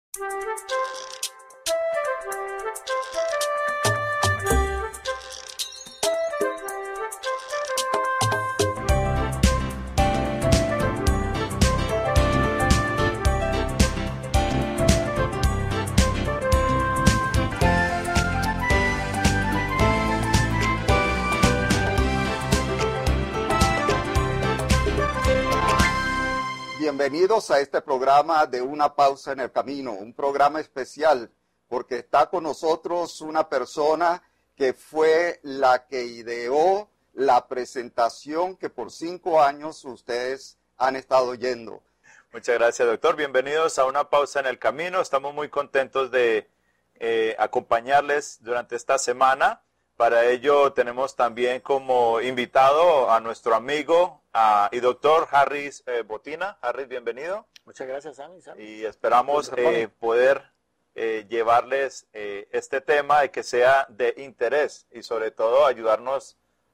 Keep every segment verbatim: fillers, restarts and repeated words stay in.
Bienvenidos a este programa de Una Pausa en el Camino, un programa especial porque está con nosotros una persona que fue la que ideó la presentación que por cinco años ustedes han estado oyendo. Muchas gracias, doctor. Bienvenidos a Una Pausa en el Camino. Estamos muy contentos de eh, acompañarles durante esta semana. Para ello tenemos también como invitado a nuestro amigo uh, y doctor Harris eh, Botina. Harris, bienvenido. Muchas gracias, Sammy. Sammy. Y esperamos eh, poder eh, llevarles eh, este tema y que sea de interés y sobre todo ayudarnos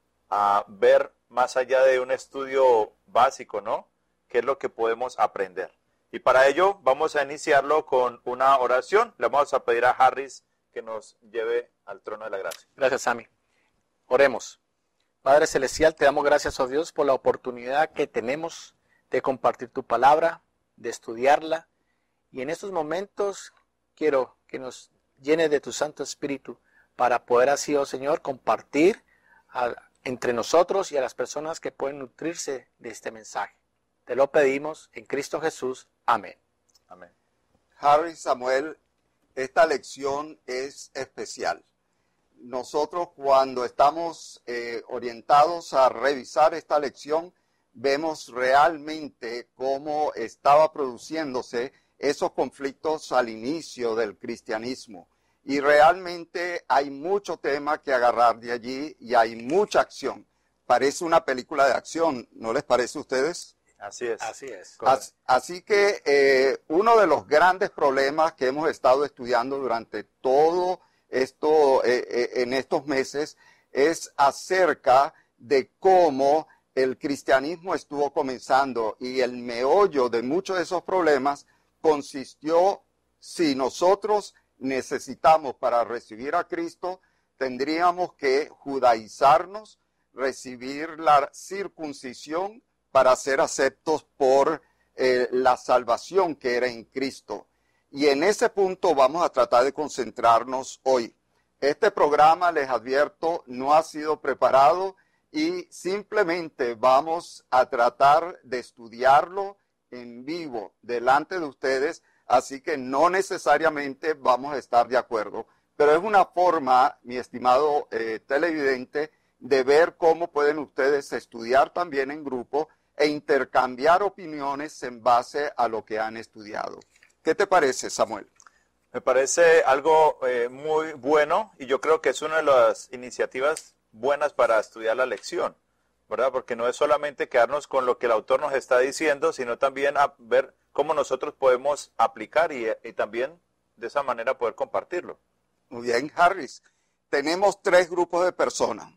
a ver más allá de un estudio básico, ¿no? ¿Qué es lo que podemos aprender? Y para ello vamos a iniciarlo con una oración. Le vamos a pedir a Harris que nos lleve al trono de la gracia. Gracias, Sammy. Oremos. Padre Celestial, te damos gracias, oh Dios, por la oportunidad que tenemos de compartir tu palabra, de estudiarla. Y en estos momentos quiero que nos llenes de tu Santo Espíritu para poder así, oh Señor, compartir a, entre nosotros y a las personas que pueden nutrirse de este mensaje. Te lo pedimos en Cristo Jesús. Amén. Amén. Harry, Samuel, esta lección es especial. Nosotros cuando estamos eh, orientados a revisar esta lección, vemos realmente cómo estaba produciéndose esos conflictos al inicio del cristianismo. Y realmente hay mucho tema que agarrar de allí y hay mucha acción. Parece una película de acción, ¿no les parece a ustedes? Así es. Así es. Así, así que eh, uno de los grandes problemas que hemos estado estudiando durante todo esto, eh, eh, en estos meses, es acerca de cómo el cristianismo estuvo comenzando y el meollo de muchos de esos problemas consistió, si nosotros necesitamos para recibir a Cristo, tendríamos que judaizarnos, recibir la circuncisión, para ser aceptos por eh, la salvación que era en Cristo. Y en ese punto vamos a tratar de concentrarnos hoy. Este programa, les advierto, no ha sido preparado y simplemente vamos a tratar de estudiarlo en vivo delante de ustedes, así que no necesariamente vamos a estar de acuerdo. Pero es una forma, mi estimado eh, televidente, de ver cómo pueden ustedes estudiar también en grupo e intercambiar opiniones en base a lo que han estudiado. ¿Qué te parece, Samuel? Me parece algo eh, muy bueno y yo creo que es una de las iniciativas buenas para estudiar la lección, ¿verdad? Porque no es solamente quedarnos con lo que el autor nos está diciendo, sino también a ver cómo nosotros podemos aplicar y, y también de esa manera poder compartirlo. Muy bien, Harris. Tenemos tres grupos de personas.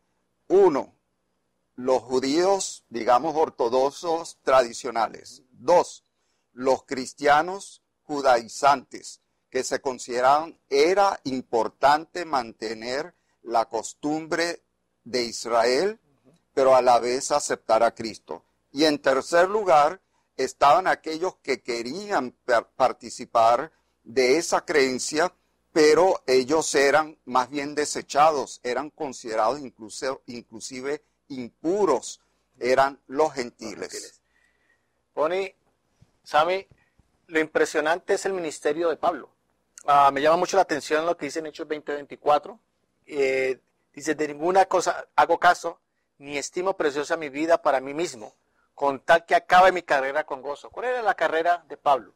Uno, los judíos, digamos, ortodoxos tradicionales. Dos, los cristianos judaizantes, que se consideraban era importante mantener la costumbre de Israel, pero a la vez aceptar a Cristo. Y en tercer lugar, estaban aquellos que querían participar de esa creencia, pero ellos eran más bien desechados, eran considerados inclusive, inclusive impuros, eran los gentiles. Bonnie, Sammy, lo impresionante es el ministerio de Pablo. Uh, me llama mucho la atención lo que dice en Hechos veinte veinticuatro. Eh, dice, de ninguna cosa hago caso, ni estimo preciosa mi vida para mí mismo, con tal que acabe mi carrera con gozo. ¿Cuál era la carrera de Pablo?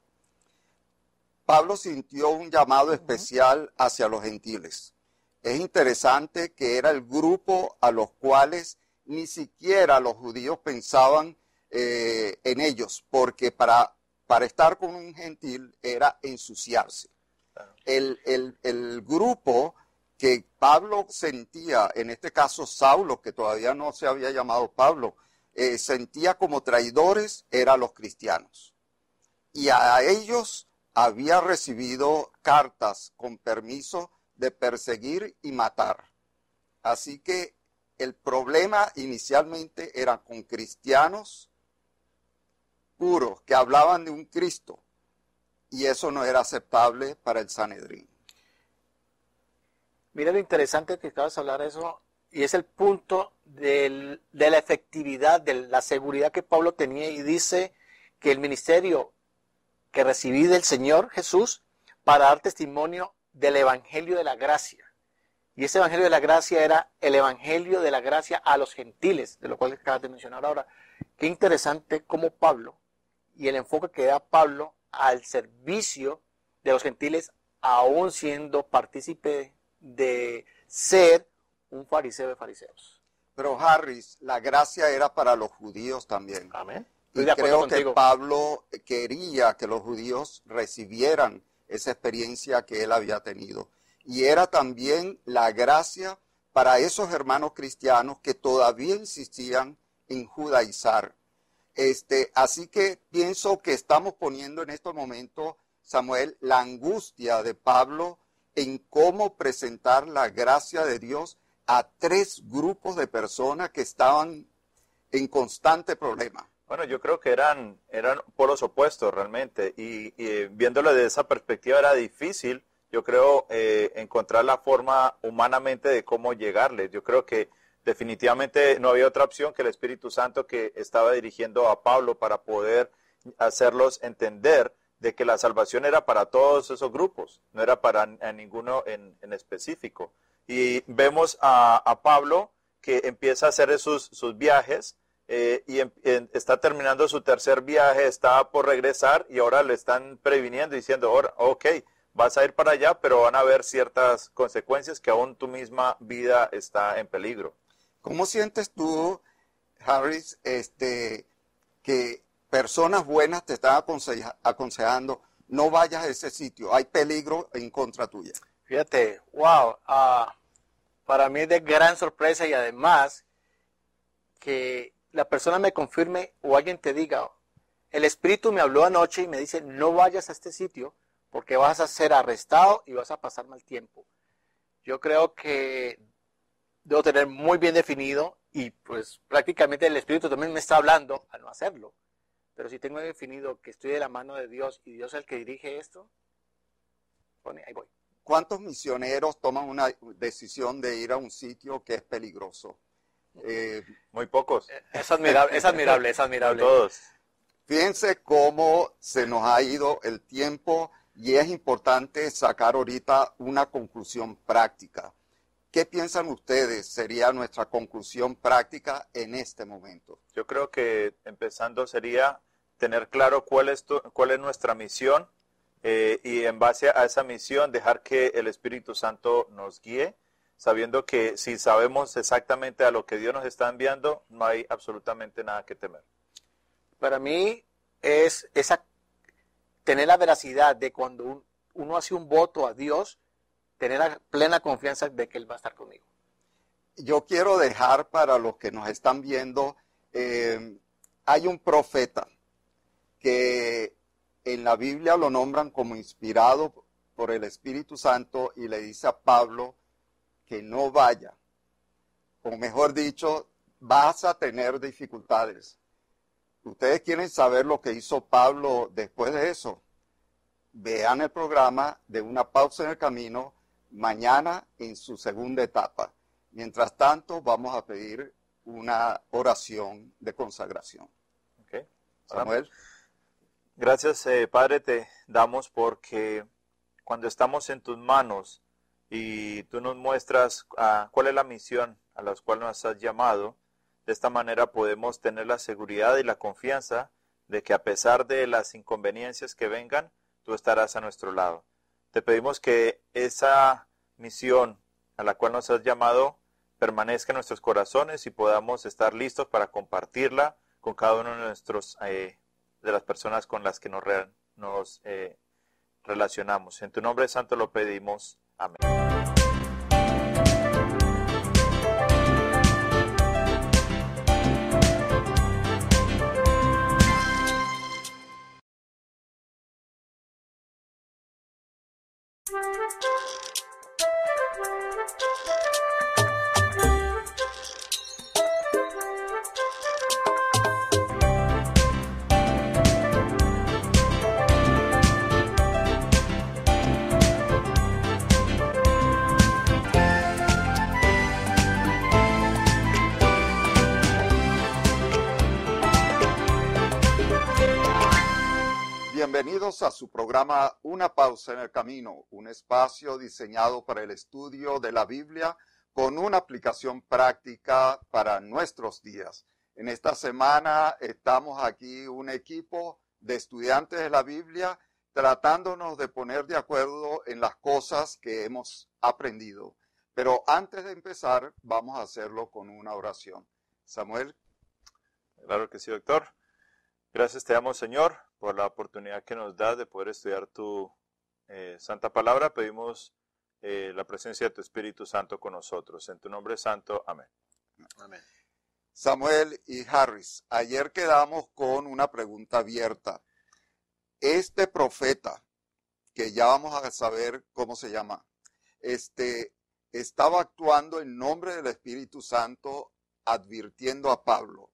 Pablo sintió un llamado uh-huh. especial hacia los gentiles. Es interesante que era el grupo a los cuales ni siquiera los judíos pensaban eh, en ellos, porque para, para estar con un gentil era ensuciarse. El, el, el grupo que Pablo sentía, en este caso Saulo, que todavía no se había llamado Pablo, eh, sentía como traidores, eran los cristianos. Y a ellos había recibido cartas con permiso de perseguir y matar. Así que el problema inicialmente era con cristianos puros que hablaban de un Cristo, y eso no era aceptable para el Sanedrín. Mira lo interesante que acabas de hablar de eso, y es el punto del, de la efectividad, de la seguridad que Pablo tenía, y dice que el ministerio que recibí del Señor Jesús para dar testimonio del Evangelio de la Gracia. Y ese Evangelio de la Gracia era el Evangelio de la Gracia a los gentiles, de lo cual acabas de mencionar ahora. Qué interesante cómo Pablo, y el enfoque que da Pablo al servicio de los gentiles, aún siendo partícipe de ser un fariseo de fariseos. Pero Harris, la gracia era para los judíos también. Amén. Y creo que Pablo quería que los judíos recibieran esa experiencia que él había tenido. Y era también la gracia para esos hermanos cristianos que todavía insistían en judaizar. Este, así que pienso que estamos poniendo en estos momentos, Samuel, la angustia de Pablo en cómo presentar la gracia de Dios a tres grupos de personas que estaban en constante problema. Bueno, yo creo que eran, eran polos opuestos realmente, y, y viéndolo desde esa perspectiva era difícil, yo creo, eh, encontrar la forma humanamente de cómo llegarles. Yo creo que definitivamente no había otra opción que el Espíritu Santo que estaba dirigiendo a Pablo para poder hacerlos entender de que la salvación era para todos esos grupos, no era para a ninguno en, en específico. Y vemos a, a Pablo que empieza a hacer sus, sus viajes, eh, y en, en, está terminando su tercer viaje, está por regresar, y ahora le están previniendo diciendo, ahora, ok, vas a ir para allá, pero van a haber ciertas consecuencias que aún tu misma vida está en peligro. ¿Cómo sientes tú, Harris, este, que personas buenas te están aconseja, aconsejando no vayas a ese sitio, hay peligro en contra tuya? Fíjate, wow, uh, para mí es de gran sorpresa, y además que la persona me confirme o alguien te diga, el Espíritu me habló anoche y me dice no vayas a este sitio porque vas a ser arrestado y vas a pasar mal tiempo. Yo creo que debo tener muy bien definido, y pues prácticamente el Espíritu también me está hablando a no hacerlo. Pero si tengo definido que estoy de la mano de Dios y Dios es el que dirige esto, bueno, ahí voy. ¿Cuántos misioneros toman una decisión de ir a un sitio que es peligroso? Eh, Muy pocos. Es admirable, es admirable, es admirable. No todos. Fíjense cómo se nos ha ido el tiempo, y es importante sacar ahorita una conclusión práctica. ¿Qué piensan ustedes sería nuestra conclusión práctica en este momento? Yo creo que empezando sería tener claro cuál es, tu, cuál es nuestra misión, eh, y en base a esa misión dejar que el Espíritu Santo nos guíe, sabiendo que si sabemos exactamente a lo que Dios nos está enviando, no hay absolutamente nada que temer. Para mí es esa, tener la veracidad de cuando un, uno hace un voto a Dios, tener la plena confianza de que Él va a estar conmigo. Yo quiero dejar para los que nos están viendo, eh, hay un profeta que en la Biblia lo nombran como inspirado por el Espíritu Santo, y le dice a Pablo que no vaya, o mejor dicho, vas a tener dificultades. ¿Ustedes quieren saber lo que hizo Pablo después de eso? Vean el programa de Una Pausa en el Camino, mañana en su segunda etapa. Mientras tanto, vamos a pedir una oración de consagración. Okay. Samuel. Gracias, eh, Padre, te damos porque cuando estamos en tus manos y tú nos muestras uh, cuál es la misión a la cual nos has llamado, de esta manera podemos tener la seguridad y la confianza de que a pesar de las inconveniencias que vengan, tú estarás a nuestro lado. Te pedimos que esa misión a la cual nos has llamado permanezca en nuestros corazones y podamos estar listos para compartirla con cada uno de nuestros eh, de las personas con las que nos, re, nos eh, relacionamos. En tu nombre santo lo pedimos. Amén. Bienvenidos a su programa Una pausa en el camino, un espacio diseñado para el estudio de la Biblia con una aplicación práctica para nuestros días. En esta semana estamos aquí un equipo de estudiantes de la Biblia tratándonos de poner de acuerdo en las cosas que hemos aprendido. Pero antes de empezar, vamos a hacerlo con una oración. Samuel. Claro que sí, doctor. Gracias te damos, Señor, por la oportunidad que nos das de poder estudiar tu eh, santa palabra. Pedimos eh, la presencia de tu Espíritu Santo con nosotros. En tu nombre santo, amén. Amén. Samuel y Harris, ayer quedamos con una pregunta abierta. Este profeta, que ya vamos a saber cómo se llama, este, estaba actuando en nombre del Espíritu Santo, advirtiendo a Pablo.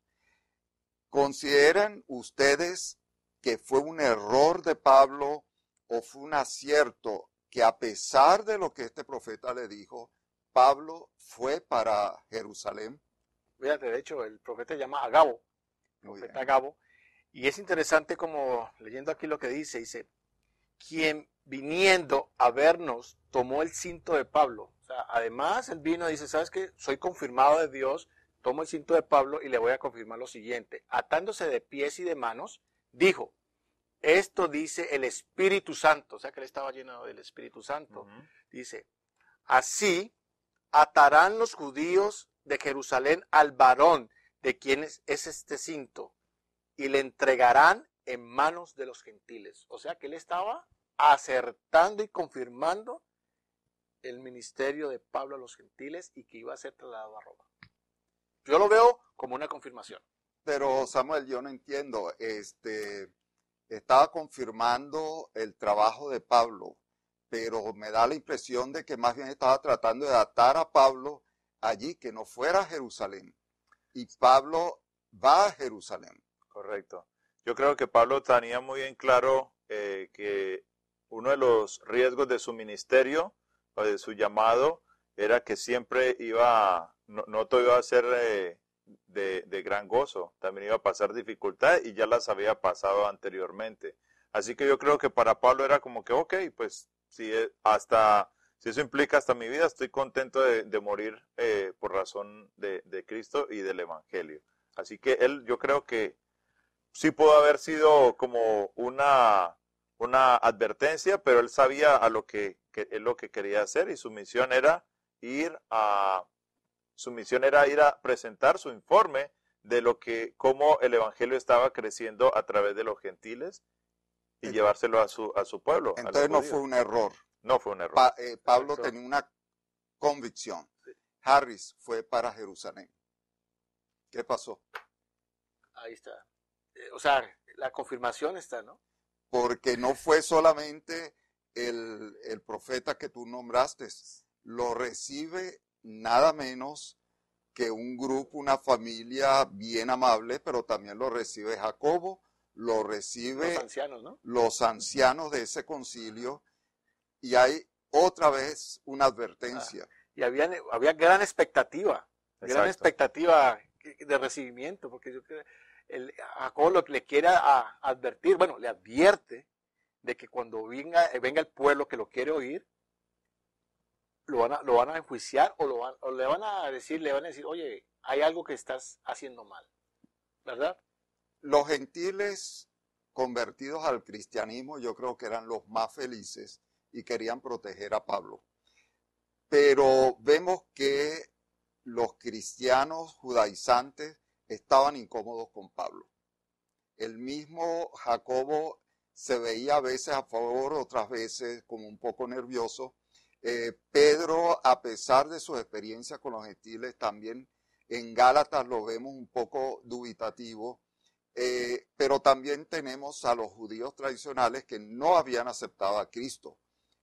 ¿Consideran ustedes que fue un error de Pablo o fue un acierto que a pesar de lo que este profeta le dijo, Pablo fue para Jerusalén? Fíjate, de hecho, el profeta se llama Agabo, profeta Agabo, y es interesante como leyendo aquí lo que dice, dice, quien viniendo a vernos tomó el cinto de Pablo. O sea, además él vino y dice, ¿sabes qué? Soy confirmado de Dios. Tomo el cinto de Pablo y le voy a confirmar lo siguiente. Atándose de pies y de manos, dijo, esto dice el Espíritu Santo. O sea que él estaba lleno del Espíritu Santo. Uh-huh. Dice, así atarán los judíos de Jerusalén al varón de quien es este cinto y le entregarán en manos de los gentiles. O sea que él estaba acertando y confirmando el ministerio de Pablo a los gentiles y que iba a ser trasladado a Roma. Yo lo veo como una confirmación. Pero Samuel, yo no entiendo, este, estaba confirmando el trabajo de Pablo, pero me da la impresión de que más bien estaba tratando de atar a Pablo allí, que no fuera a Jerusalén. Y Pablo va a Jerusalén. Correcto. Yo creo que Pablo tenía muy en claro eh, que uno de los riesgos de su ministerio o de su llamado era que siempre iba, no, no todo iba a ser eh, de, de gran gozo, también iba a pasar dificultad y ya las había pasado anteriormente. Así que yo creo que para Pablo era como que, ok, pues si hasta, si eso implica hasta mi vida, estoy contento de, de morir eh, por razón de, de Cristo y del Evangelio. Así que él, yo creo que sí pudo haber sido como una, una advertencia, pero él sabía a lo que, que él lo que quería hacer y su misión era ir a su misión era ir a presentar su informe de lo que cómo el evangelio estaba creciendo a través de los gentiles y entonces, llevárselo a su a su pueblo. Entonces no fue un error. No fue un error. Pa, eh, Pablo Eso. tenía una convicción. Sí. Harris fue para Jerusalén. ¿Qué pasó? Ahí está. Eh, o sea, la confirmación está, ¿no? Porque no fue solamente el, el profeta que tú nombraste. Lo recibe nada menos que un grupo, una familia bien amable, pero también lo recibe Jacobo, lo recibe los ancianos, ¿no? Los ancianos de ese concilio, y hay otra vez una advertencia. Ah, y había, había gran expectativa, Exacto. gran expectativa de recibimiento, porque yo creo el Jacobo lo que le quiere a, advertir, bueno, le advierte de que cuando venga, venga el pueblo que lo quiere oír, lo van a, lo van a enjuiciar o, lo van, o le van a decir, le van a decir, oye, hay algo que estás haciendo mal, ¿verdad? Los gentiles convertidos al cristianismo yo creo que eran los más felices y querían proteger a Pablo. Pero vemos que los cristianos judaizantes estaban incómodos con Pablo. El mismo Jacobo se veía a veces a favor, otras veces como un poco nervioso. Eh, Pedro, a pesar de su experiencia con los gentiles, también en Gálatas lo vemos un poco dubitativo, eh, pero también tenemos a los judíos tradicionales que no habían aceptado a Cristo.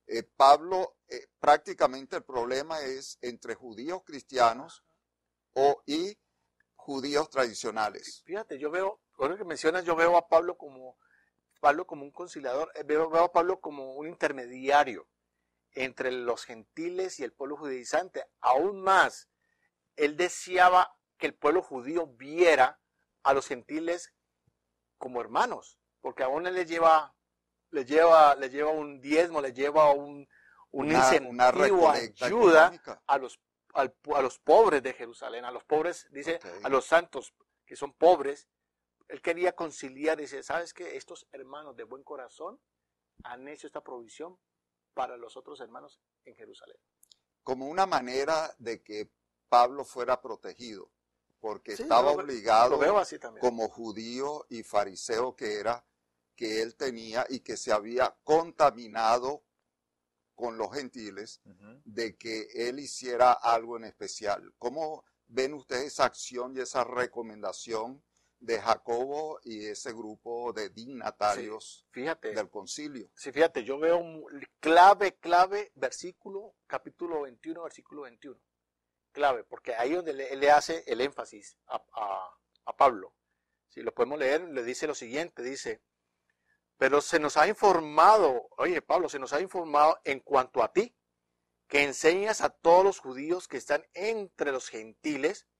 eh, Pablo, eh, prácticamente el problema es entre judíos cristianos o, y judíos tradicionales. Fíjate, yo veo, ahora que mencionas, yo veo a Pablo como, Pablo como un conciliador, eh, veo, veo a Pablo como un intermediario entre los gentiles y el pueblo judaizante. Aún más, él deseaba que el pueblo judío viera a los gentiles como hermanos, porque aún él les lleva, les lleva, les lleva un diezmo, les lleva un, un Una- incentivo, una recolecta ayuda económica. a los, al- a los pobres de Jerusalén, a los pobres, dice, Ok. a los santos que son pobres. Él quería conciliar, dice, ¿sabes qué? Estos hermanos de buen corazón han hecho esta provisión para los otros hermanos en Jerusalén. Como una manera de que Pablo fuera protegido, porque Sí, estaba lo ve- obligado Lo veo así también. como judío y fariseo que era, que él tenía y que se había contaminado con los gentiles, Ujú. de que él hiciera algo en especial. ¿Cómo ven ustedes esa acción y esa recomendación de Jacobo y ese grupo de dignatarios Fíjate, del concilio? sí, fíjate, yo veo un clave, clave, versículo, capítulo veintiuno, versículo veintiuno. Clave, porque ahí donde le, él le hace el énfasis a, a, a Pablo. Si lo podemos leer, le dice lo siguiente, dice, pero se nos ha informado, oye Pablo, se nos ha informado en cuanto a ti, que enseñas a todos los judíos que están entre los gentiles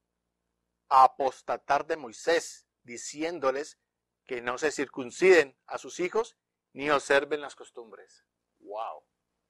a apostatar de Moisés, diciéndoles que no se circunciden a sus hijos ni observen las costumbres. Wow.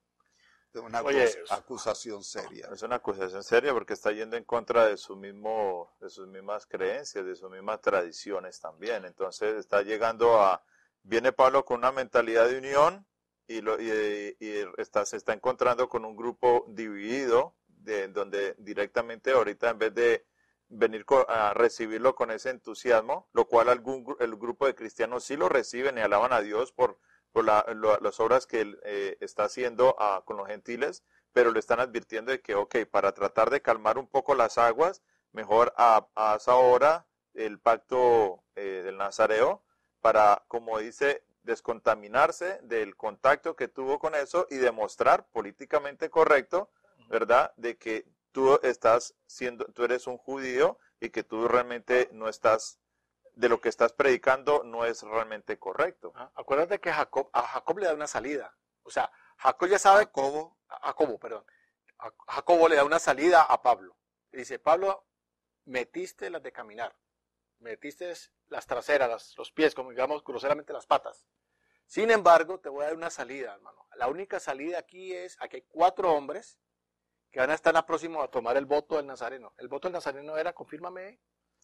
De una Oye, acus- acusación seria. Es una acusación seria porque está yendo en contra de su mismo, de sus mismas creencias, de sus mismas tradiciones también. Entonces está llegando a, viene Pablo con una mentalidad de unión y, lo, y, y está, se está encontrando con un grupo dividido, de, donde directamente ahorita en vez de venir co- a recibirlo con ese entusiasmo, lo cual algún gru- el grupo de cristianos sí lo reciben y alaban a Dios por por la, lo- las obras que él eh, está haciendo ah, con los gentiles, pero le están advirtiendo de que, ok, para tratar de calmar un poco las aguas, mejor ha- haz ahora el pacto eh, del Nazareo para, como dice, descontaminarse del contacto que tuvo con eso y demostrar políticamente correcto, ¿verdad?, de que tú estás siendo, tú eres un judío y que tú realmente no estás, de lo que estás predicando no es realmente correcto. Ah, acuérdate que Jacob, a Jacob le da una salida. O sea, Jacob ya sabe, Jacobo, a Jacobo, perdón. A Jacobo le da una salida a Pablo. Le dice, Pablo, metiste las de caminar. Metiste las traseras, las- los pies, como digamos groseramente las patas. Sin embargo, te voy a dar una salida, hermano. La única salida aquí es, aquí hay cuatro hombres que van a estar próximos a tomar el voto del Nazareno. El voto del Nazareno era, confírmame,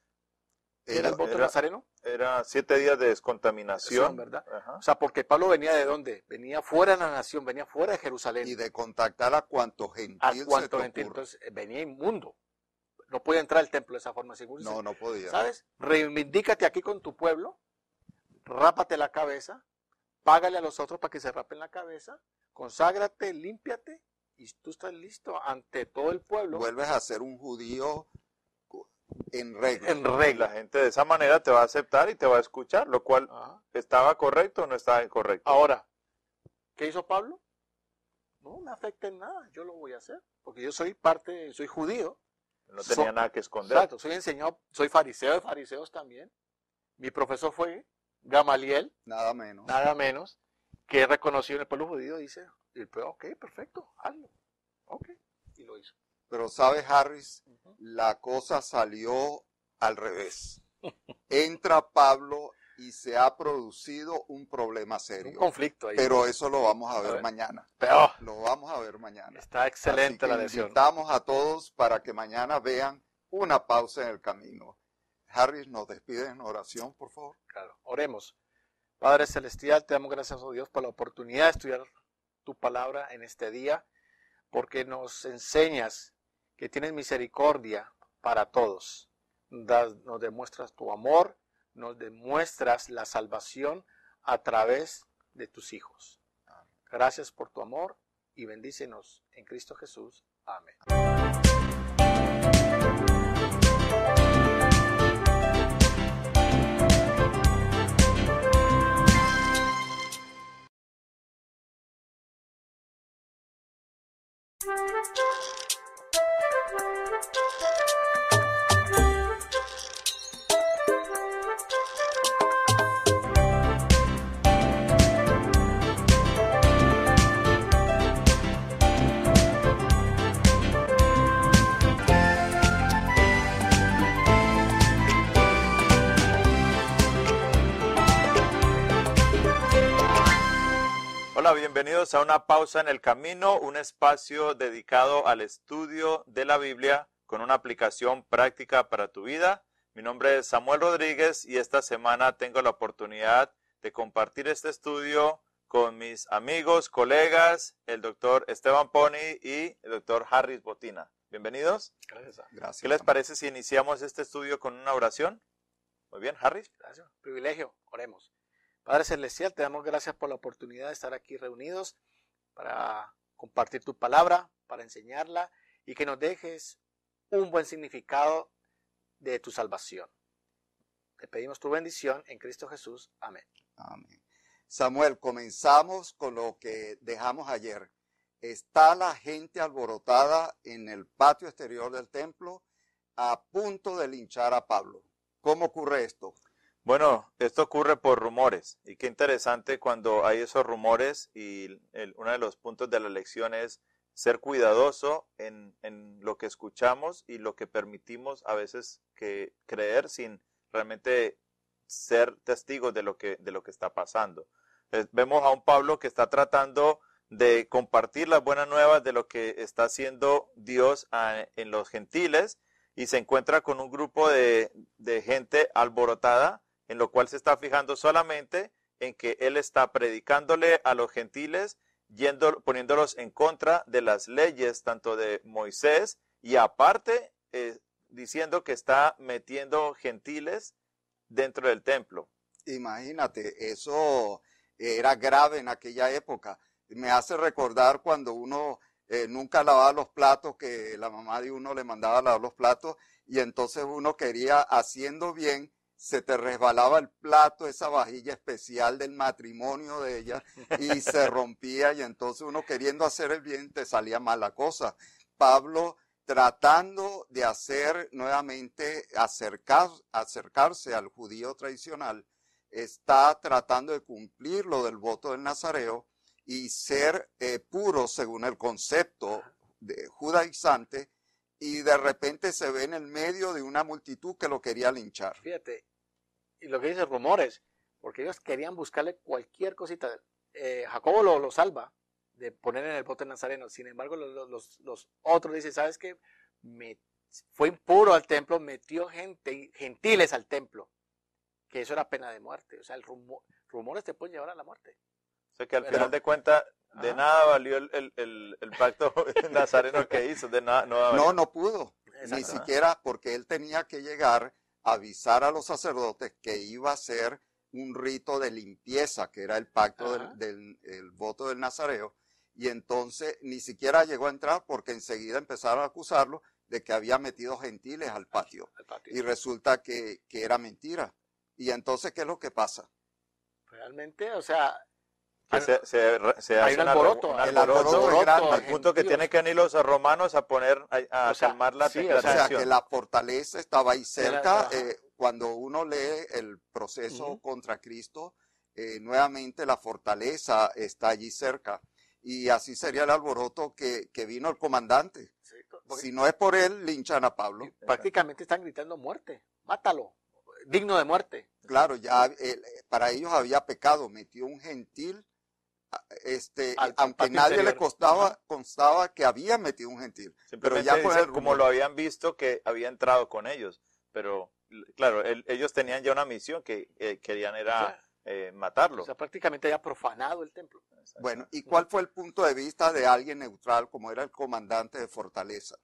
¿qué era el voto del era- Nazareno? Era siete días de descontaminación, Sí, ¿verdad? Ajá. O sea, porque Pablo venía de dónde? Venía fuera de la nación, venía fuera de Jerusalén. y de contactar a cuanto gentil a se cuanto te gentil. ocurra. Entonces, eh, venía inmundo. No podía entrar al templo de esa forma. Según No, no podía. ¿Sabes? Reivindícate aquí con tu pueblo, rápate la cabeza, págale a los otros para que se rapen la cabeza, conságrate, límpiate, y tú estás listo ante todo el pueblo Vuelves a ser un judío en regla. en Y la regla. gente de esa manera te va a aceptar y te va a escuchar, lo cual Ajá. estaba correcto o no estaba incorrecto. Ahora, ¿qué hizo Pablo? No me afecta en nada, yo lo voy a hacer, porque yo soy parte, soy judío. No tenía So- nada que esconder. Exacto, soy enseñado, soy fariseo de fariseos también. Mi profesor fue Gamaliel, Nada menos. nada menos, que es reconocido en el pueblo judío, dice, y el pueblo, ok, perfecto, hazlo. Ok, y lo hizo. Pero sabes, Harris, la cosa salió al revés. Entra Pablo y se ha producido un problema Un serio. conflicto ahí. Pero eso lo vamos a ver, ver. mañana. Pero Lo vamos a ver mañana. está excelente Así que la lección. invitamos a todos para que mañana vean una pausa en el camino. Harris, nos despide en oración, por favor. Claro, oremos. Padre Celestial, te damos gracias a Dios por la oportunidad de estudiar tu palabra en este día, porque nos enseñas que tienes misericordia para todos. Das- nos demuestras tu amor, nos demuestras la salvación a través de tus hijos. Gracias por tu amor y bendícenos en Cristo Jesús. Amén. Hola, bienvenidos a Una Pausa en el Camino, un espacio dedicado al estudio de la Biblia con una aplicación práctica para tu vida. Mi nombre es Samuel Rodríguez y esta semana tengo la oportunidad de compartir este estudio con mis amigos, colegas, el doctor Esteban Pony y el doctor Harris Botina. Bienvenidos. Gracias. Gracias. ¿Qué les parece si iniciamos este estudio con una oración? Muy bien, Harris. Gracias. Privilegio. Oremos. Padre Celestial, te damos gracias por la oportunidad de estar aquí reunidos para compartir tu palabra, para enseñarla y que nos dejes un buen significado de tu salvación. Te pedimos tu bendición en Cristo Jesús. Amén. Amén. Samuel, comenzamos con lo que dejamos ayer. Está la gente alborotada en el patio exterior del templo a punto de linchar a Pablo. ¿Cómo ocurre esto? Bueno, esto ocurre por rumores y qué interesante cuando hay esos rumores y el, uno de los puntos de la lección es ser cuidadoso en, en lo que escuchamos y lo que permitimos a veces que creer sin realmente ser testigos de lo que, de lo que está pasando. Eh, vemos a un Pablo que está tratando de compartir las buenas nuevas de lo que está haciendo Dios a, en los gentiles y se encuentra con un grupo de, de gente alborotada en lo cual se está fijando solamente en que él está predicándole a los gentiles, yendo, poniéndolos en contra de las leyes tanto de Moisés y aparte eh, diciendo que está metiendo gentiles dentro del templo. Imagínate, eso era grave en aquella época. Me hace recordar cuando uno eh, nunca lavaba los platos, que la mamá de uno le mandaba a lavar los platos y entonces uno quería, haciendo bien, se te resbalaba el plato, esa vajilla especial del matrimonio de ella, y se rompía, y entonces uno queriendo hacer el bien te salía mal la cosa. Pablo tratando de hacer nuevamente, acercar, acercarse al judío tradicional, está tratando de cumplir lo del voto del Nazareo y ser eh, puro según el concepto de judaizante, y de repente se ve en el medio de una multitud que lo quería linchar. Fíjate, y lo que dice rumores, porque ellos querían buscarle cualquier cosita. Eh, Jacobo lo, lo salva de poner en el bote nazareno. Sin embargo, los, los, los otros dicen, ¿sabes qué? Me, fue impuro al templo, metió gente, gentiles al templo, que eso era pena de muerte. O sea, el rumor, rumores te pueden llevar a la muerte. O sea que al Pero, final de cuentas, de ajá. nada valió el, el, el, el pacto nazareno que hizo, de nada, no, No, no pudo, Exacto. ni siquiera, porque él tenía que llegar a avisar a los sacerdotes que iba a ser un rito de limpieza, que era el pacto del, del el voto del Nazareo, y entonces ni siquiera llegó a entrar porque enseguida empezaron a acusarlo de que había metido gentiles al patio, al patio. y resulta que, que era mentira. Y entonces, ¿qué es lo que pasa? Realmente, o sea, que se, se, se hay hace un alboroto, un el alboroto es grande, al punto que tienen que venir los romanos a poner, a, a O sea, calmar la sí, O sea, tensión. que la fortaleza estaba ahí cerca. Era, eh, cuando uno lee el proceso uh-huh. contra Cristo, eh, nuevamente la fortaleza está allí cerca. Y así sería el alboroto que, que vino el comandante. Sí, porque, si no es por él, linchan a Pablo. Prácticamente están gritando muerte, mátalo, digno de muerte. Claro, ya eh, para ellos había pecado, metió un gentil, este, Al, aunque al nadie interior. le costaba, constaba que había metido un gentil. Pero ya dicen, por el como lo habían visto, que había entrado con ellos. Pero claro, el, ellos tenían ya una misión que eh, querían era o sea, eh, matarlo. O sea, prácticamente había profanado el templo. Bueno, ¿y cuál fue el punto de vista de alguien neutral como era el comandante de Fortaleza?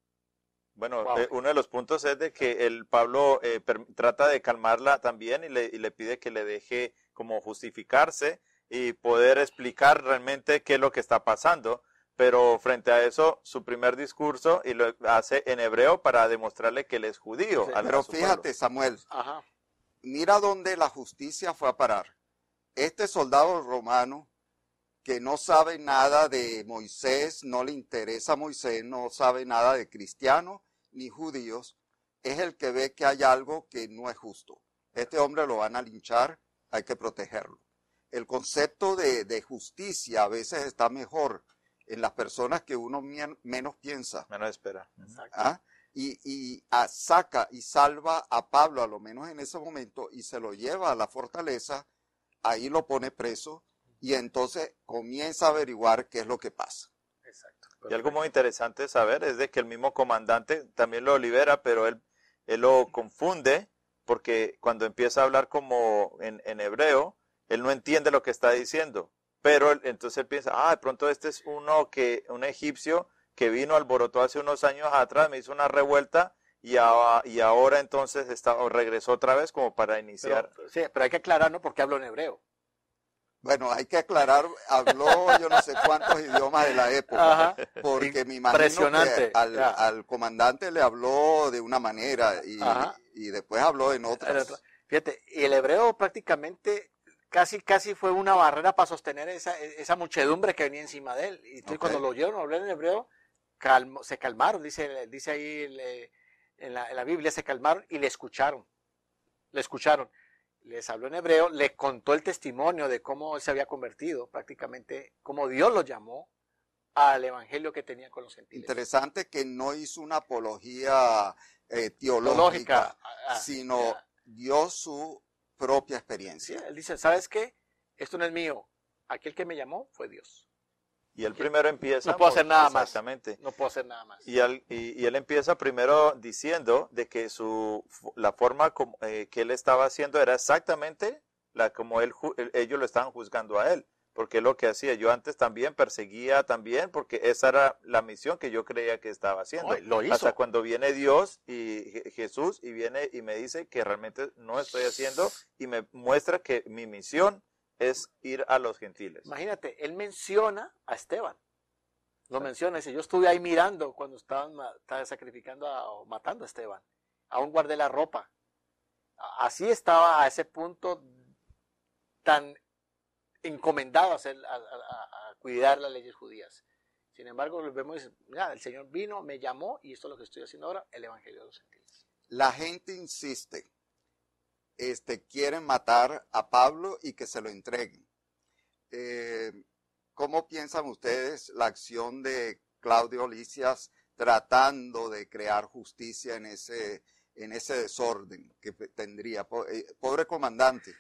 Bueno, wow. eh, uno de los puntos es de que el Pablo eh, per, trata de calmarla también y le, y le pide que le deje como justificarse y poder explicar realmente qué es lo que está pasando. Pero frente a eso, su primer discurso y lo hace en hebreo para demostrarle que él es judío. Sí, al, pero fíjate, pueblo. Samuel, Ajá. mira dónde la justicia fue a parar. Este soldado romano que no sabe nada de Moisés, no le interesa Moisés, no sabe nada de cristianos ni judíos, es el que ve que hay algo que no es justo. Este hombre lo van a linchar, hay que protegerlo. El concepto de, de justicia a veces está mejor en las personas que uno mien, menos piensa. Menos espera. ¿Ah? Y, y a, saca y salva a Pablo, a lo menos en ese momento, y se lo lleva a la fortaleza, ahí lo pone preso, y entonces comienza a averiguar qué es lo que pasa. Exacto. Y algo muy interesante saber es de que el mismo comandante también lo libera, pero él, él lo confunde, porque cuando empieza a hablar como en, en hebreo, él no entiende lo que está diciendo. Pero él, entonces él piensa, ah, de pronto este es uno que, un egipcio que vino, alborotó hace unos años atrás, me hizo una revuelta y, a, y ahora entonces está, o regresó otra vez como para iniciar. Pero, sí, pero hay que aclarar, ¿no? Porque hablo en hebreo. Bueno, hay que aclarar, habló yo no sé cuántos idiomas de la época, Ajá. porque me imagino Impresionante. que al, Ya. al comandante le habló de una manera y, Ajá. y después habló en otras. Fíjate, y el hebreo prácticamente casi casi fue una barrera para sostener esa, esa muchedumbre que venía encima de él. Y entonces, Ok. cuando lo oyeron hablar en hebreo, calmo, se calmaron, dice, dice ahí le, en, la, en la Biblia, se calmaron y le escucharon. Le escucharon. Les habló en hebreo, le contó el testimonio de cómo él se había convertido, prácticamente, cómo Dios lo llamó al evangelio que tenía con los gentiles. Interesante que no hizo una apología eh, teológica, Teológica, ah, sino ya. dio su propia Sí, experiencia. él dice, ¿sabes qué? Esto no es mío. Aquel que me llamó fue Dios. Y él primero empieza... No puedo por- hacer nada más. Exactamente. No puedo hacer nada más. Y, al- y, y él empieza primero diciendo de que su la forma como, eh, que él estaba haciendo era exactamente la como él, ju- el- ellos lo estaban juzgando a él, porque es lo que hacía. Yo antes también perseguía también, porque esa era la misión que yo creía que estaba haciendo. No, lo hizo. Hasta cuando viene Dios y Je- Jesús y viene y me dice que realmente no estoy haciendo y me muestra que mi misión es ir a los gentiles. Imagínate, él menciona a Esteban. Lo menciona, dice, yo estuve ahí mirando cuando estaban, ma- estaban sacrificando a- o matando a Esteban. Aún guardé la ropa. A- Así estaba a ese punto tan encomendado a, hacer, a, a- a cuidar las leyes judías. Sin embargo, lo vemos, y dice, mira, el Señor vino, me llamó y esto es lo que estoy haciendo ahora, el Evangelio de los Gentiles. La gente insiste, este, quieren matar a Pablo y que se lo entreguen. Eh, ¿Cómo piensan ustedes la acción de Claudio Lisias tratando de crear justicia en ese, en ese desorden que tendría? Po- eh, Pobre comandante.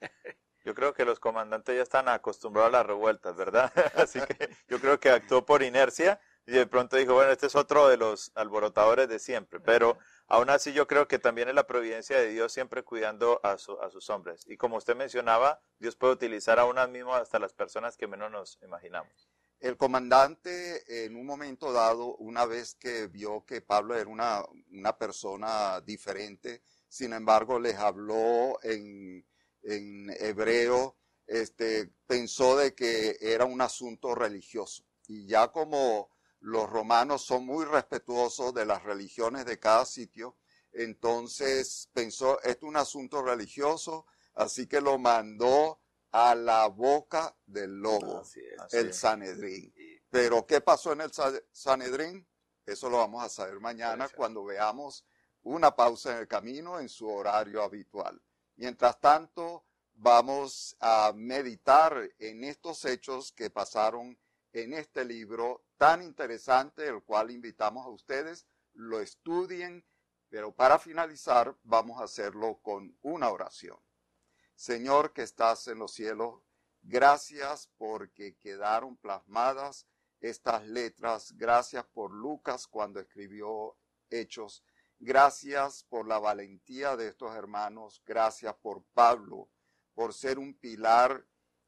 Yo creo que los comandantes ya están acostumbrados a las revueltas, ¿verdad? Así que yo creo que actuó por inercia y de pronto dijo, bueno, este es otro de los alborotadores de siempre. Pero aún así yo creo que también es la providencia de Dios siempre cuidando a, su, a sus hombres. Y como usted mencionaba, Dios puede utilizar a unas mismas hasta las personas que menos nos imaginamos. El comandante, en un momento dado, una vez que vio que Pablo era una, una persona diferente, sin embargo, les habló en, en hebreo, este, pensó de que era un asunto religioso. Y ya como los romanos son muy respetuosos de las religiones de cada sitio, entonces pensó, esto es un asunto religioso, así que lo mandó a la boca del lobo, Así es. Así el es. Sanedrín. Pero ¿qué pasó en el Sa- Sanedrín? Eso lo vamos a saber mañana Puede ser. cuando veamos una pausa en el camino en su horario habitual. Mientras tanto, vamos a meditar en estos hechos que pasaron en este libro tan interesante, el cual invitamos a ustedes, lo estudien, pero para finalizar vamos a hacerlo con una oración. Señor que estás en los cielos, gracias porque quedaron plasmadas estas letras, gracias por Lucas cuando escribió Hechos, gracias por la valentía de estos hermanos, gracias por Pablo, por ser un pilar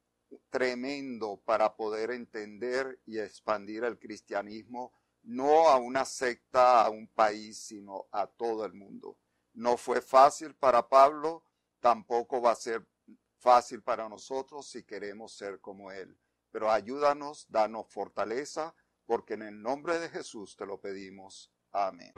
tremendo para poder entender y expandir el cristianismo, no a una secta, a un país, sino a todo el mundo. No fue fácil para Pablo, tampoco va a ser fácil para nosotros si queremos ser como él. Pero ayúdanos, danos fortaleza, porque en el nombre de Jesús te lo pedimos. Amén.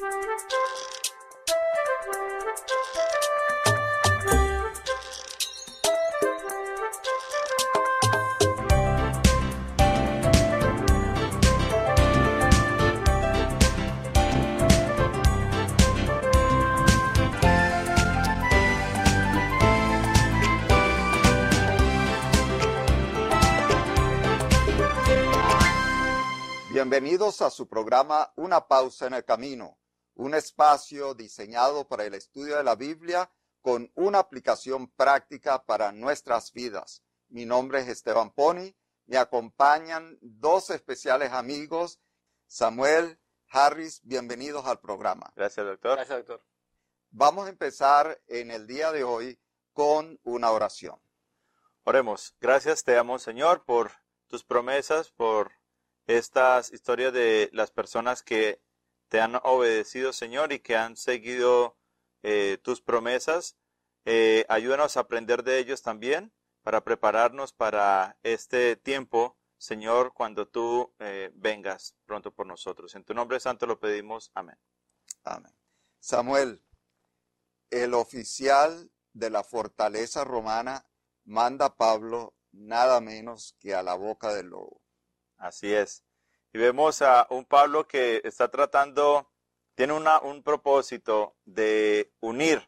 Bienvenidos a su programa Una pausa en el camino, un espacio diseñado para el estudio de la Biblia con una aplicación práctica para nuestras vidas. Mi nombre es Esteban Poni, me acompañan dos especiales amigos, Samuel, Harris, bienvenidos al programa. Gracias, doctor. Gracias, doctor. Vamos a empezar en el día de hoy con una oración. Oremos. Gracias te damos, Señor, por tus promesas, por estas historias de las personas que te han obedecido, Señor, y que han seguido eh, tus promesas. Eh, ayúdanos a aprender de ellos también para prepararnos para este tiempo, Señor, cuando tú eh, vengas pronto por nosotros. En tu nombre santo lo pedimos. Amén. Amén. Samuel, el oficial de la fortaleza romana manda a Pablo nada menos que a la boca del lobo. Así es. Y vemos a un Pablo que está tratando, tiene una, un propósito de unir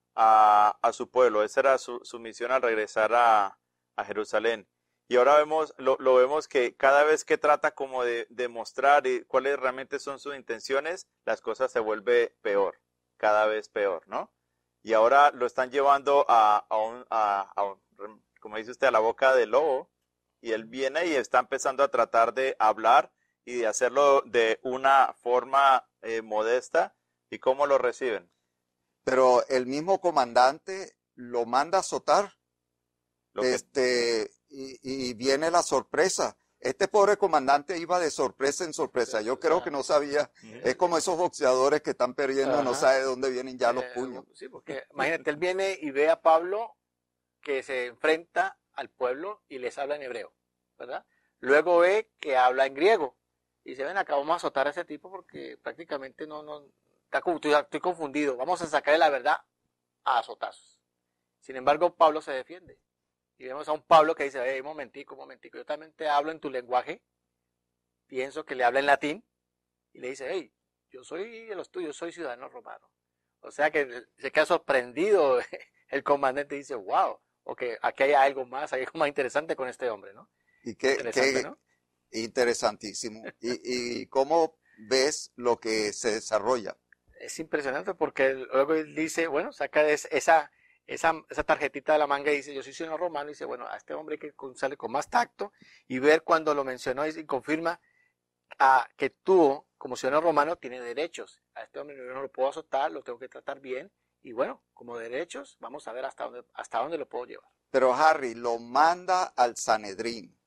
a, a su pueblo. Esa era su, su misión al regresar a, a Jerusalén. Y ahora vemos, lo, lo vemos que cada vez que trata como de, de mostrar y cuáles realmente son sus intenciones, las cosas se vuelven peor, cada vez peor, ¿no? Y ahora lo están llevando a, a, un, a, a un, como dice usted, a la boca del lobo. Y él viene y está empezando a tratar de hablar y de hacerlo de una forma eh, modesta. ¿Y cómo lo reciben? Pero el mismo comandante lo manda a azotar. Lo que... Este, y, y viene la sorpresa. Este pobre comandante iba de sorpresa en sorpresa. Yo creo que no sabía. Es como esos boxeadores que están perdiendo, no sabe de dónde vienen ya los puños. Eh, sí, porque imagínate, él viene y ve a Pablo que se enfrenta al pueblo y les habla en hebreo, ¿verdad? Luego ve que habla en griego y dice, ven acá, vamos a azotar a ese tipo porque prácticamente no, no, está, estoy, estoy confundido, vamos a sacarle la verdad a azotazos. Sin embargo, Pablo se defiende y vemos a un Pablo que dice, hey, un momentico, un momentico, yo también te hablo en tu lenguaje, pienso que le habla en latín y le dice, hey, yo soy de los tuyos, soy ciudadano romano. O sea que se queda sorprendido el comandante y dice, wow, ok, aquí hay algo más, hay algo más interesante con este hombre, ¿no? Y qué, Interesante, qué ¿no? interesantísimo. y, ¿Y cómo ves lo que se desarrolla? Es impresionante porque luego él dice, bueno, saca esa, esa, esa tarjetita de la manga y dice, yo soy ciudadano romano, y dice, bueno, a este hombre hay que sale con más tacto y ver cuando lo mencionó y confirma a, que tú, como ciudadano romano, tiene derechos. A este hombre yo no lo puedo azotar, lo tengo que tratar bien. Y bueno, como derechos, vamos a ver hasta dónde, hasta dónde lo puedo llevar. Pero Harry lo manda al Sanedrín.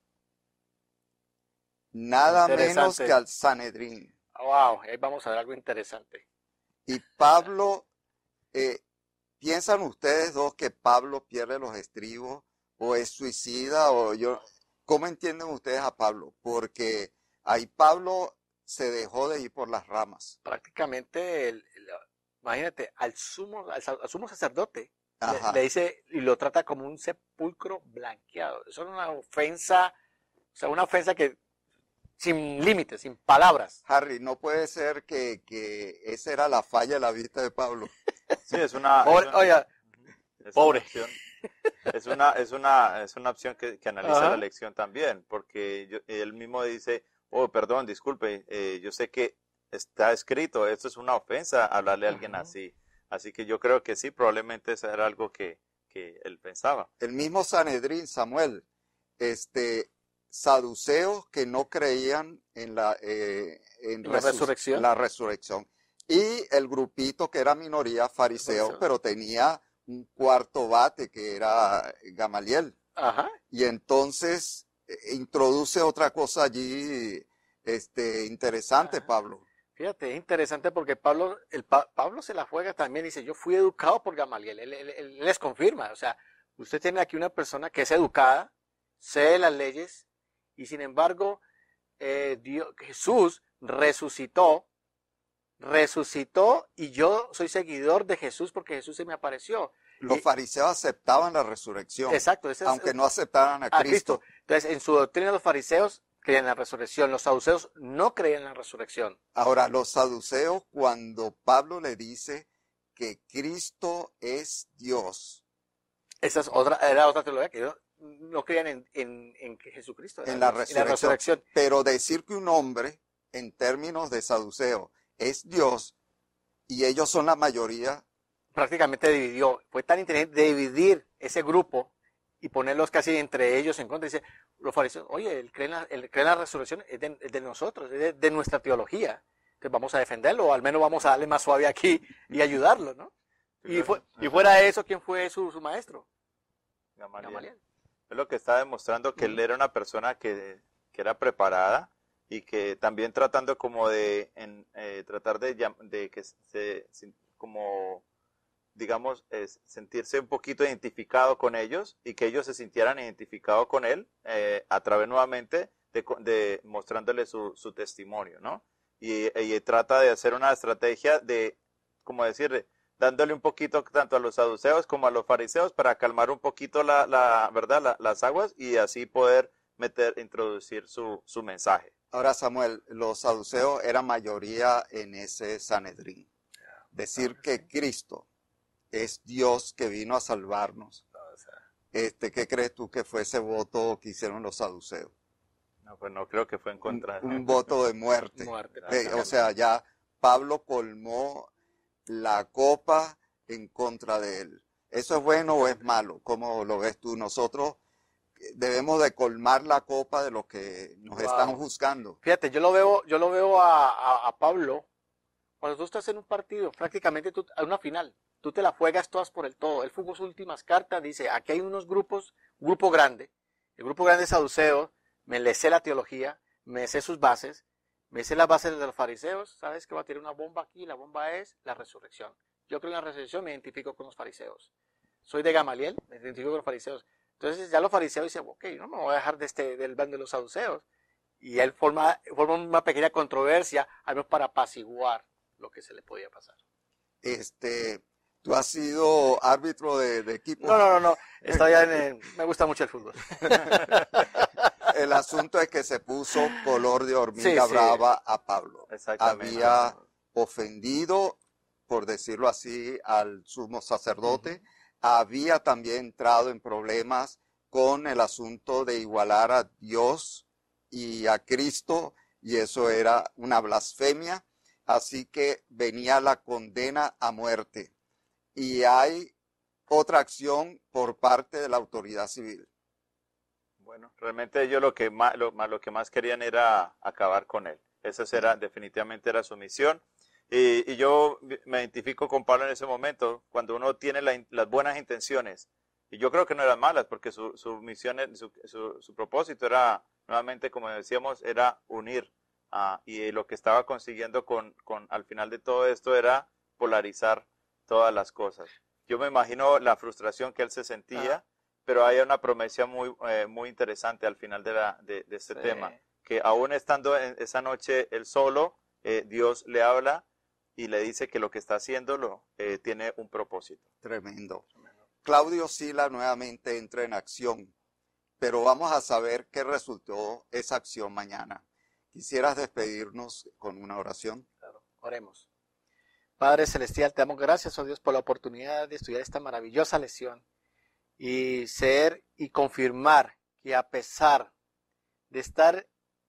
Nada menos que al Sanedrín. Wow, ahí vamos a ver algo interesante. Y Pablo, eh, ¿piensan ustedes dos que Pablo pierde los estribos o es suicida? O yo, ¿cómo entienden ustedes a Pablo? Porque ahí Pablo se dejó de ir por las ramas. Prácticamente el, el imagínate, al sumo, al, al sumo sacerdote le, le dice y lo trata como un sepulcro blanqueado. Eso es una ofensa, o sea, una ofensa que sin límites, sin palabras. Harry, no puede ser que, que esa era la falla de la vista de Pablo. Sí, es una... Pobre, es una, oye, es pobre. Una opción, es, una, es, una, es una opción que, que analiza Ajá. la lección también, porque yo, él mismo dice, oh, perdón, disculpe, eh, yo sé que está escrito, esto es una ofensa hablarle a alguien uh-huh. así. Así que yo creo que sí, probablemente eso era algo que, que él pensaba. El mismo Sanedrín, Samuel, este, saduceos que no creían en la, eh, en ¿La, resu- resurrección? la resurrección. Y el grupito que era minoría, fariseos, pero tenía un cuarto bate que era Gamaliel. Ajá. Y entonces eh, introduce otra cosa allí este, interesante, Ajá. Pablo. Fíjate, es interesante porque Pablo, el pa- Pablo se la juega también, dice, yo fui educado por Gamaliel, él, él, él les confirma, o sea, usted tiene aquí una persona que es educada, sé las leyes, y sin embargo, eh, Dios, Jesús resucitó resucitó y yo soy seguidor de Jesús porque Jesús se me apareció. Los y, fariseos aceptaban la resurrección, exacto, ese es, aunque no aceptaran a, a Cristo. Cristo. Entonces, en su doctrina los fariseos creían en la resurrección, los saduceos no creían en la resurrección. Ahora, los saduceos, cuando Pablo le dice que Cristo es Dios. Esa es otra, era otra teología, que ellos no creían en, en, en que Jesucristo era En la, Dios, resurrección. en la resurrección. Pero decir que un hombre, en términos de saduceo, es Dios, y ellos son la mayoría. Prácticamente dividió, fue tan inteligente dividir ese grupo y ponerlos casi entre ellos en contra. Dice, los fariseos, oye, él cree en la, él cree en la resurrección, es de, es de nosotros, es de, de nuestra teología. Entonces vamos a defenderlo, o al menos vamos a darle más suave aquí y ayudarlo, ¿no? Y, fue, y fuera de eso, ¿quién fue su, su maestro? Gamaliel. Gamaliel. Es lo que está demostrando que él era una persona que, que era preparada y que también tratando como de en, eh, tratar de, de que se como digamos es, sentirse un poquito identificado con ellos y que ellos se sintieran identificados con él eh, a través nuevamente de, de mostrándoles su, su testimonio, ¿no? Y, y trata de hacer una estrategia de, como decirle, dándole un poquito tanto a los saduceos como a los fariseos para calmar un poquito la, la verdad, la, las aguas y así poder meter, introducir su, su mensaje. Ahora, Samuel, los saduceos eran mayoría en ese Sanedrín. Decir que Cristo es Dios que vino a salvarnos. Este, ¿qué crees tú que fue ese voto que hicieron los saduceos? No, pues no creo que fue en contra. Un, un voto de muerte. Muerte, eh, o sea, ya Pablo colmó la copa en contra de él. ¿Eso es bueno o es malo? ¿Cómo lo ves tú? Nosotros debemos de colmar la copa de los que nos Wow. están juzgando. Fíjate, yo lo veo, yo lo veo a, a, a Pablo, cuando tú estás en un partido, prácticamente tú, a una final, tú te la juegas todas por el todo. Él jugó sus últimas cartas, dice, aquí hay unos grupos, un grupo grande, el grupo grande es saduceo, me le sé la teología, me sé sus bases, me sé las bases de los fariseos, sabes que va a tirar una bomba aquí, la bomba es la resurrección. Yo creo en la resurrección, me identifico con los fariseos. Soy de Gamaliel, me identifico con los fariseos. Entonces ya los fariseos dicen, ok, no me voy a dejar de este, del bando de los saduceos. Y él forma, forma una pequeña controversia, al menos para apaciguar lo que se le podía pasar. Este, tú has sido árbitro de, de equipo. No, no, no, no. Está ya en el, me gusta mucho el fútbol. El asunto es que se puso color de hormiga Sí, sí. brava a Pablo. Exactamente. Había ofendido, por decirlo así, al sumo sacerdote. Uh-huh. Había también entrado en problemas con el asunto de igualar a Dios y a Cristo, y eso era una blasfemia. Así que venía la condena a muerte. Y hay otra acción por parte de la autoridad civil. Bueno, realmente ellos lo que más, lo, lo que más querían era acabar con él. Esa era, definitivamente era su misión. Y, y yo me identifico con Pablo en ese momento, cuando uno tiene la, las buenas intenciones. Y yo creo que no eran malas, porque su, su misión, su, su, su propósito era, nuevamente, como decíamos, era unir. Uh, y lo que estaba consiguiendo con, con, al final de todo esto era polarizar todas las cosas. Yo me imagino la frustración que él se sentía, ah. pero hay una promesa muy, eh, muy interesante al final de, la, de, de este sí. tema, que aún estando en esa noche él solo, eh, Dios le habla y le dice que lo que está haciéndolo eh, tiene un propósito. Tremendo. Tremendo. Claudio Sila nuevamente entra en acción, pero vamos a saber qué resultó esa acción mañana. ¿Quisieras despedirnos con una oración? Claro, oremos. Padre Celestial, te damos gracias, oh Dios, por la oportunidad de estudiar esta maravillosa lección y ser y confirmar que a pesar de estar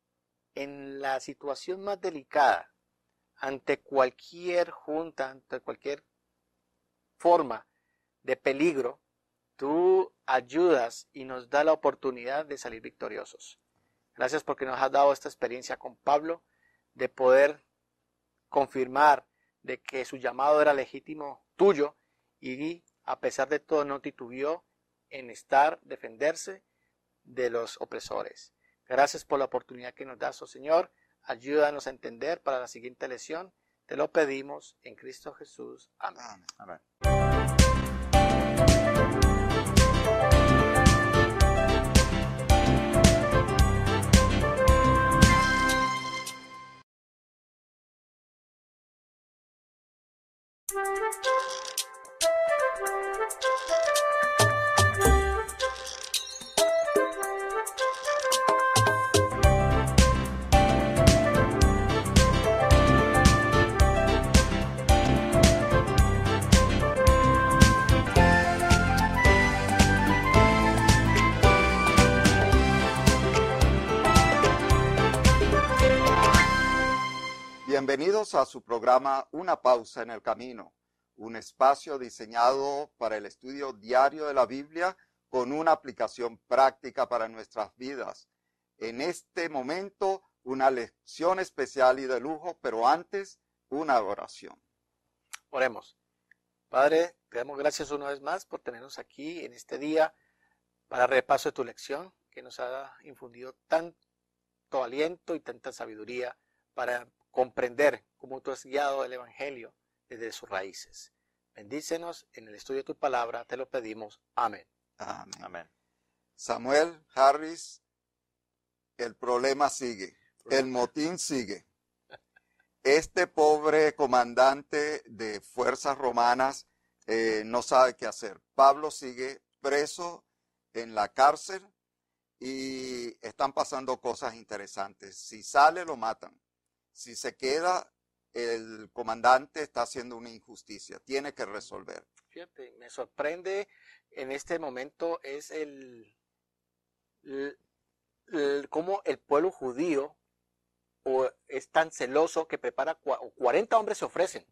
en la situación más delicada, ante cualquier junta, ante cualquier forma de peligro, tú ayudas y nos da la oportunidad de salir victoriosos. Gracias porque nos has dado esta experiencia con Pablo de poder confirmar de que su llamado era legítimo tuyo y a pesar de todo no titubeó en estar, defenderse de los opresores. Gracias por la oportunidad que nos das, oh Señor. Ayúdanos a entender para la siguiente lección. Te lo pedimos en Cristo Jesús. Amén. Amén. Bienvenidos a su programa Una Pausa en el Camino, un espacio diseñado para el estudio diario de la Biblia con una aplicación práctica para nuestras vidas. En este momento, una lección especial y de lujo, pero antes, una oración. Oremos. Padre, te damos gracias una vez más por tenernos aquí en este día para repaso de tu lección, que nos ha infundido tanto aliento y tanta sabiduría para comprender cómo tú has guiado el Evangelio desde sus raíces. Bendícenos en el estudio de tu palabra, te lo pedimos. Amén. Amén. Amén. Samuel Harris, el problema sigue, el motín sigue. Este pobre comandante de fuerzas romanas eh, no sabe qué hacer. Pablo sigue preso en la cárcel y están pasando cosas interesantes. Si sale, lo matan. Si se queda, el comandante está haciendo una injusticia. Tiene que resolver. Fíjate, me sorprende en este momento es el, el, el cómo el pueblo judío o es tan celoso que prepara cuarenta hombres se ofrecen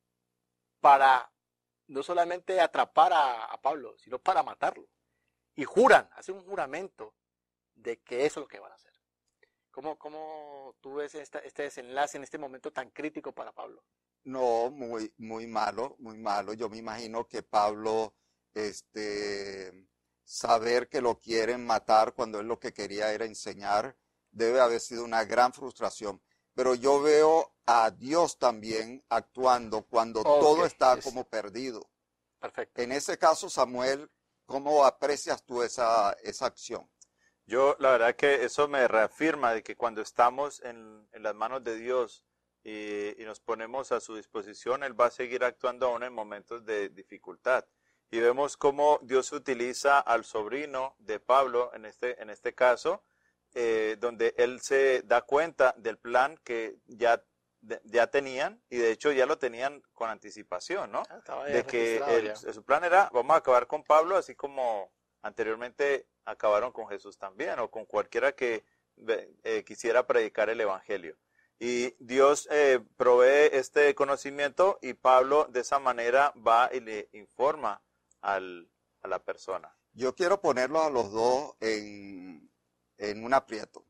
para no solamente atrapar a, a Pablo, sino para matarlo. Y juran, hacen un juramento de que eso es lo que van a hacer. ¿Cómo, cómo tú ves esta, este desenlace en este momento tan crítico para Pablo? No, muy, muy malo, muy malo. Yo me imagino que Pablo, este, saber que lo quieren matar cuando él lo que quería era enseñar, debe haber sido una gran frustración. Pero yo veo a Dios también actuando cuando okay, todo está es... como perdido. Perfecto. En ese caso, Samuel, ¿cómo aprecias tú esa, esa acción? Yo, la verdad que eso me reafirma de que cuando estamos en, en las manos de Dios y, y nos ponemos a su disposición, Él va a seguir actuando aún en momentos de dificultad. Y vemos cómo Dios utiliza al sobrino de Pablo, en este, en este caso, eh, donde él se da cuenta del plan que ya, de, ya tenían, y de hecho ya lo tenían con anticipación, ¿no? Ah, de que el, su plan era, vamos a acabar con Pablo, así como anteriormente acabaron con Jesús también, o con cualquiera que eh, quisiera predicar el Evangelio. Y Dios eh, provee este conocimiento y Pablo de esa manera va y le informa al, a la persona. Yo quiero ponerlos a los dos en, en un aprieto.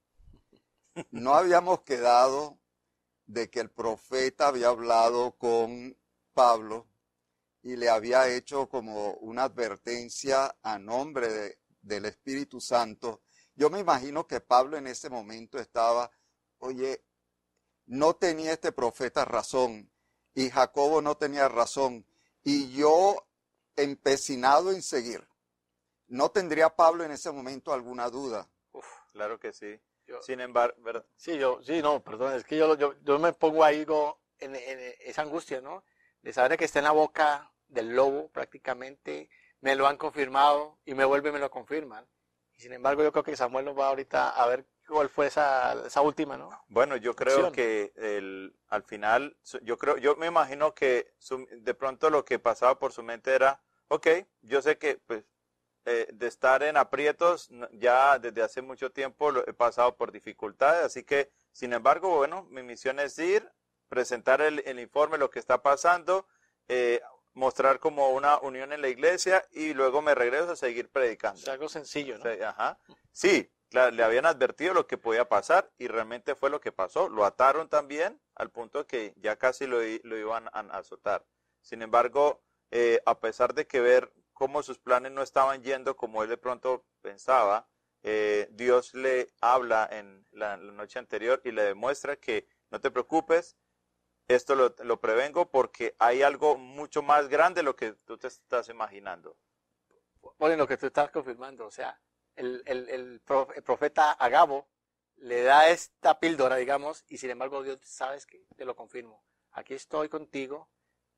No habíamos quedado de que el profeta había hablado con Pablo y le había hecho como una advertencia a nombre de, del Espíritu Santo. Yo me imagino que Pablo en ese momento estaba, oye, no tenía este profeta razón y Jacobo no tenía razón y yo empecinado en seguir. ¿No tendría Pablo en ese momento alguna duda? Uf, claro que sí. Yo, Sin embargo, ¿verdad? Sí, yo, sí, no, perdón, es que yo, yo, yo me pongo ahí en, en esa angustia, ¿no? De saber que está en la boca del lobo prácticamente, me lo han confirmado y me vuelven y me lo confirman. Y sin embargo yo creo que Samuel nos va ahorita a ver cuál fue esa, esa última, ¿no? Bueno, yo creo Acción. que el, al final, yo creo, yo me imagino que su, de pronto lo que pasaba por su mente era, ok, yo sé que pues eh, de estar en aprietos ya desde hace mucho tiempo lo, he pasado por dificultades, así que sin embargo, bueno, mi misión es ir, presentar el, el informe, lo que está pasando, eh, mostrar como una unión en la iglesia y luego me regreso a seguir predicando. Es algo sencillo, ¿no? Sí, ajá. Sí, claro, le habían advertido lo que podía pasar y realmente fue lo que pasó. Lo ataron también al punto que ya casi lo, lo iban a azotar. Sin embargo, eh, a pesar de que ver cómo sus planes no estaban yendo como él de pronto pensaba, eh, Dios le habla en la, la noche anterior y le demuestra que no te preocupes, esto lo, lo prevengo porque hay algo mucho más grande de lo que tú te estás imaginando. Bueno, lo que tú estás confirmando, o sea, el, el, el, el profeta Agabo le da esta píldora, digamos, y sin embargo Dios, sabes que te lo confirmo. Aquí estoy contigo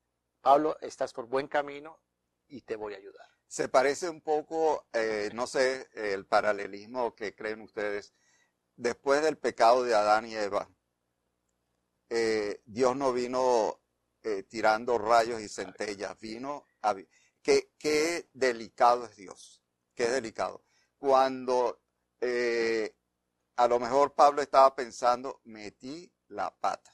Pablo, estás por buen camino y te voy a ayudar. Se parece un poco, eh, no sé, el paralelismo que creen ustedes. Después del pecado de Adán y Eva, eh, Dios no vino eh, tirando rayos y centellas, vino a... Qué, qué delicado es Dios, qué delicado. Cuando eh, a lo mejor Pablo estaba pensando, metí la pata.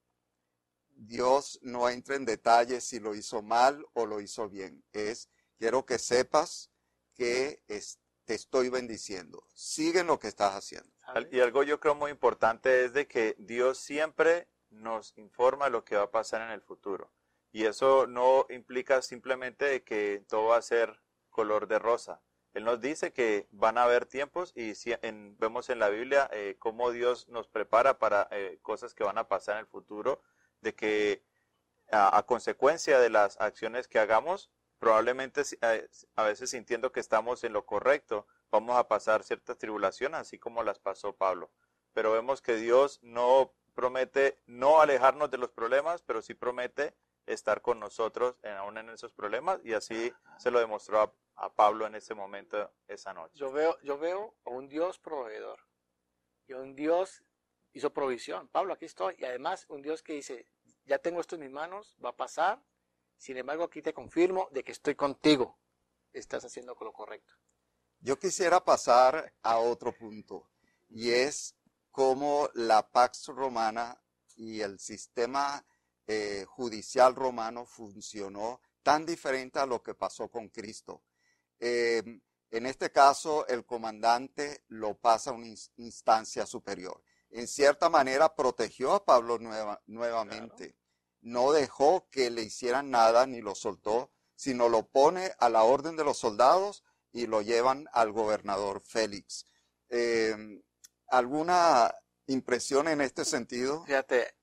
Dios no entra en detalles si lo hizo mal o lo hizo bien. Es, quiero que sepas que es, te estoy bendiciendo. Sigue en lo que estás haciendo. Y algo yo creo muy importante es de que Dios siempre nos informa lo que va a pasar en el futuro. Y eso no implica simplemente de que todo va a ser color de rosa. Él nos dice que van a haber tiempos y si en, vemos en la Biblia eh, cómo Dios nos prepara para eh, cosas que van a pasar en el futuro, de que a, a consecuencia de las acciones que hagamos, probablemente a, a veces sintiendo que estamos en lo correcto, vamos a pasar ciertas tribulaciones, así como las pasó Pablo. Pero vemos que Dios no promete no alejarnos de los problemas, pero sí promete estar con nosotros en, aún en esos problemas, y así se lo demostró a, a Pablo en ese momento, esa noche. Yo veo, yo veo a un Dios proveedor y a un Dios hizo provisión. Pablo, aquí estoy. Y además un Dios que dice, ya tengo esto en mis manos, va a pasar. Sin embargo, aquí te confirmo de que estoy contigo. Estás haciendo lo correcto. Yo quisiera pasar a otro punto, y es cómo la Pax Romana y el sistema eh, judicial romano funcionó tan diferente a lo que pasó con Cristo. Eh, en este caso, el comandante lo pasa a una instancia superior. En cierta manera, protegió a Pablo nueva, nuevamente. Claro. No dejó que le hicieran nada ni lo soltó, sino lo pone a la orden de los soldados y lo llevan al gobernador Félix. Eh, ¿Alguna impresión en este sentido? Fíjate,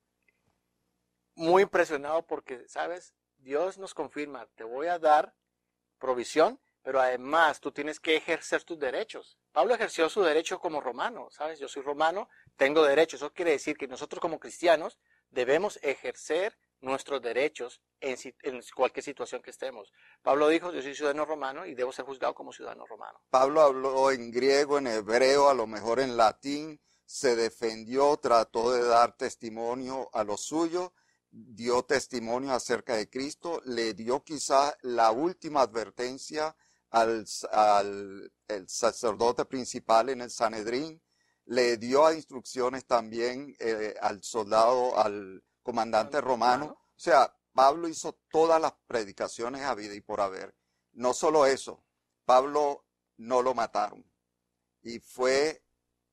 muy impresionado porque, ¿sabes? Dios nos confirma, te voy a dar provisión, pero además tú tienes que ejercer tus derechos. Pablo ejerció su derecho como romano, ¿sabes? Yo soy romano, tengo derechos. Eso quiere decir que nosotros como cristianos debemos ejercer nuestros derechos en, en cualquier situación que estemos. Pablo dijo, yo soy ciudadano romano y debo ser juzgado como ciudadano romano. Pablo habló en griego, en hebreo, a lo mejor en latín, se defendió, trató de dar testimonio a lo suyo, dio testimonio acerca de Cristo, le dio quizá la última advertencia al, al el sacerdote principal en el Sanedrín, le dio instrucciones también eh, al soldado, al comandante romano. O sea, Pablo hizo todas las predicaciones a vida y por haber. No solo eso, Pablo no lo mataron y fue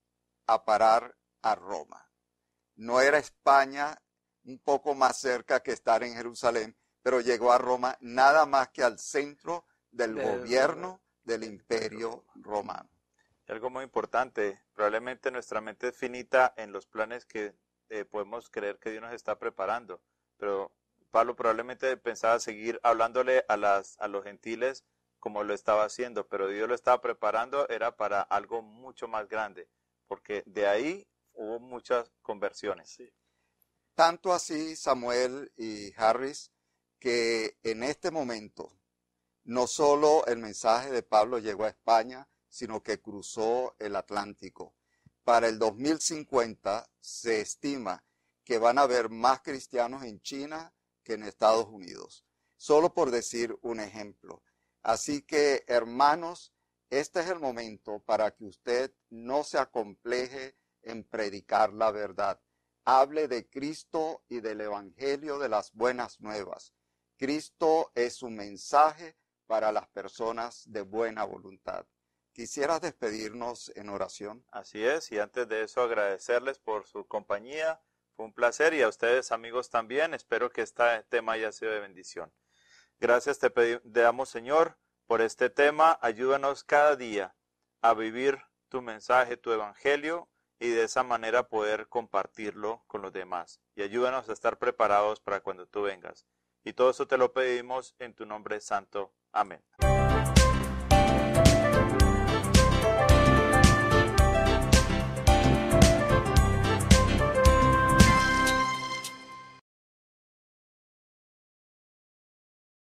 a parar a Roma. No era España, un poco más cerca que estar en Jerusalén, pero llegó a Roma nada más que al centro del de, gobierno de, del imperio romano. Algo muy importante, probablemente nuestra mente es finita en los planes que eh, podemos creer que Dios nos está preparando, pero Pablo probablemente pensaba seguir hablándole a, las, a los gentiles como lo estaba haciendo, pero Dios lo estaba preparando, era para algo mucho más grande, porque de ahí hubo muchas conversiones. Sí. Tanto así, Samuel y Harris, que en este momento no solo el mensaje de Pablo llegó a España, sino que cruzó el Atlántico. Para el dos mil cincuenta se estima que van a haber más cristianos en China que en Estados Unidos. Solo por decir un ejemplo. Así que, hermanos, este es el momento para que usted no se acompleje en predicar la verdad. Hable de Cristo y del Evangelio de las buenas nuevas. Cristo es su mensaje para las personas de buena voluntad. ¿Quisieras despedirnos en oración? Así es, y antes de eso agradecerles por su compañía. Fue un placer, y a ustedes, amigos, también. Espero que este tema haya sido de bendición. Gracias te, pedimos, te damos, Señor, por este tema. Ayúdanos cada día a vivir tu mensaje, tu evangelio, y de esa manera poder compartirlo con los demás. Y ayúdanos a estar preparados para cuando tú vengas. Y todo eso te lo pedimos en tu nombre santo. Amén.